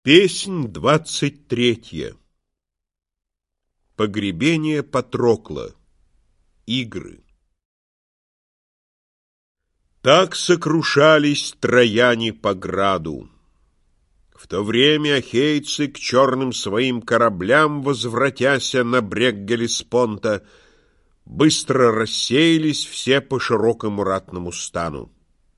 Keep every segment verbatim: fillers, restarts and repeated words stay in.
Песнь двадцать третья. Погребение Патрокла. Игры. Так сокрушались трояне по граду. В то время ахейцы к черным своим кораблям, возвратяся на брег Геллеспонта, быстро рассеялись все по широкому ратному стану.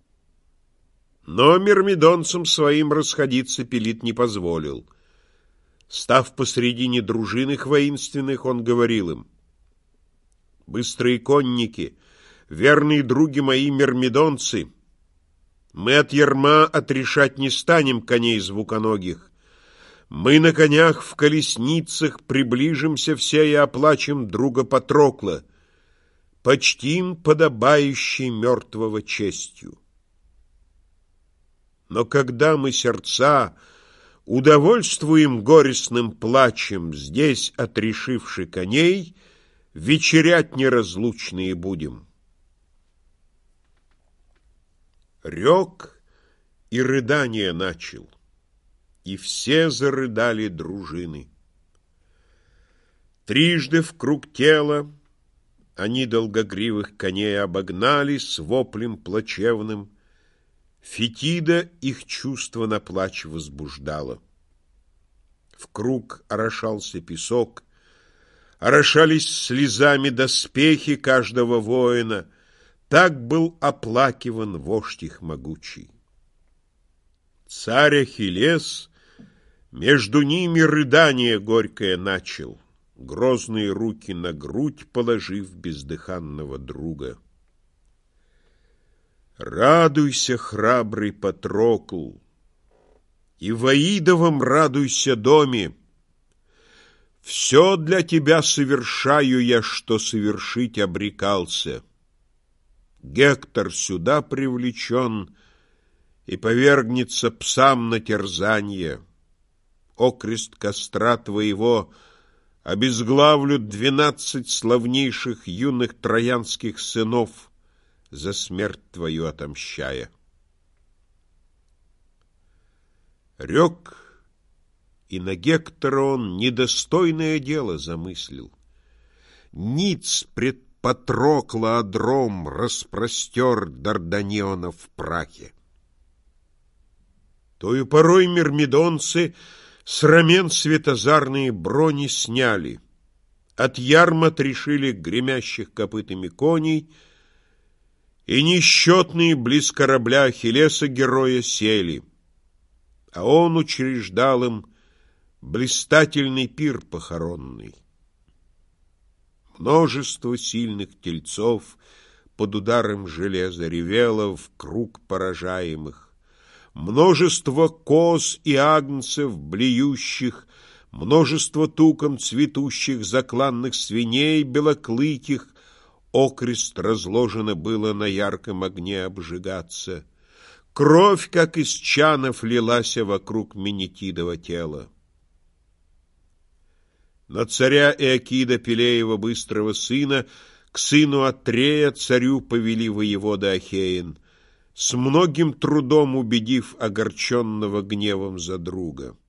Но мирмидонцам своим расходиться Пелит не позволил. Став посредине дружин их воинственных, он говорил им: «Быстрые конники, верные други мои мирмидонцы, мы от ярма отрешать не станем коней звуконогих. Мы на конях в колесницах приближимся все и оплачем друга Патрокла, почтим подобающей мертвого честью. Но когда мы сердца удовольствуем горестным плачем, здесь, отрешивши коней, вечерять неразлучные будем». Рек и рыдание начал, и все зарыдали дружины. Трижды в круг тела они долгогривых коней обогнали с воплем плачевным. Фетида их чувство на плач возбуждала. В круг орошался песок, орошались слезами доспехи каждого воина. Так был оплакиван вождь их могучий. Царь Ахиллес между ними рыдание горькое начал, грозные руки на грудь положив бездыханного друга. Радуйся, храбрый Патрокл, и в Аидовом радуйся доме. Все для тебя совершаю я, что совершить обрекался. Гектор сюда привлечен и повергнется псам на терзанье. Окрест костра твоего обезглавлют двенадцать славнейших юных троянских сынов, за смерть твою отомщая. Рек, и на Гектора он недостойное дело замыслил. Ниц пред Патрокла одром распростер Дарданеона в прахе. Тою порой мирмидонцы с рамен светозарные брони сняли, от ярма отрешили гремящих копытами коней, и несчетные близ корабля Ахиллеса героя сели, а он учреждал им блистательный пир похоронный. Множество сильных тельцов под ударом железа ревело в круг поражаемых, множество коз и агнцев блеющих, множество туком цветущих закланных свиней белоклыких. Окрест разложено было на ярком огне обжигаться. Кровь, как из чанов, лилась вокруг Менетидова тела. Но царя Эакида, Пелеева быстрого сына, к сыну Атрея, царю повели воевода Ахеин, с многим трудом убедив огорченного гневом за друга.